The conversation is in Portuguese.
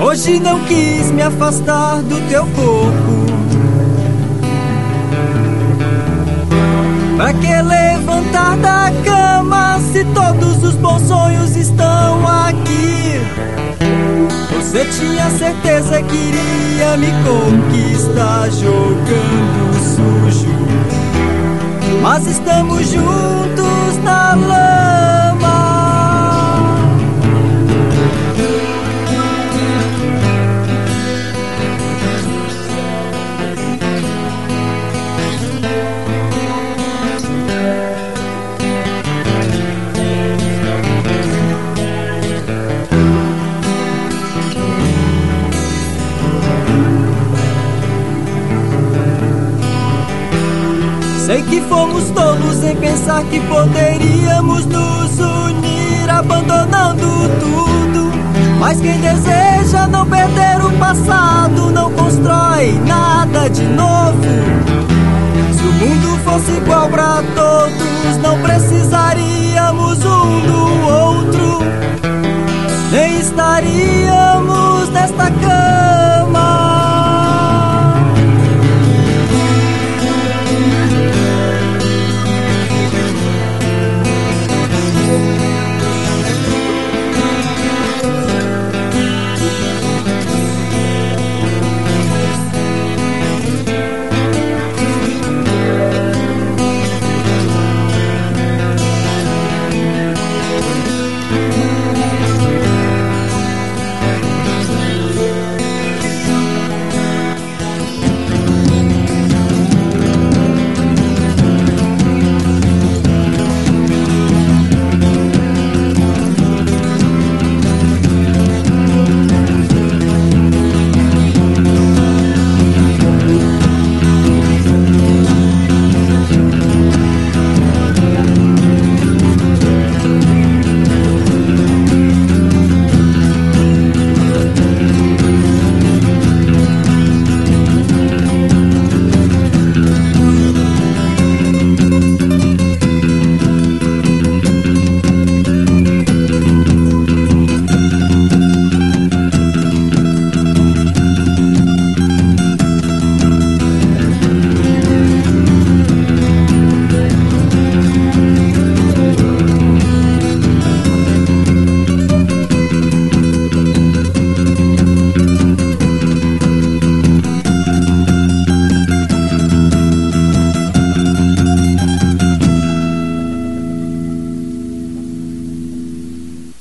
Hoje não quis me afastar do teu corpo. Pra que levantar da cama se todos os bons sonhos estão aqui? Você tinha certeza que iria me conquistar jogando sujo, mas estamos juntos na lama. Sei que fomos tolos em pensar que poderíamos nos unir, abandonando tudo. Mas quem deseja não perder o passado não constrói nada de novo. Se o mundo fosse igual pra todos, não precisaríamos um do outro, nem estaríamos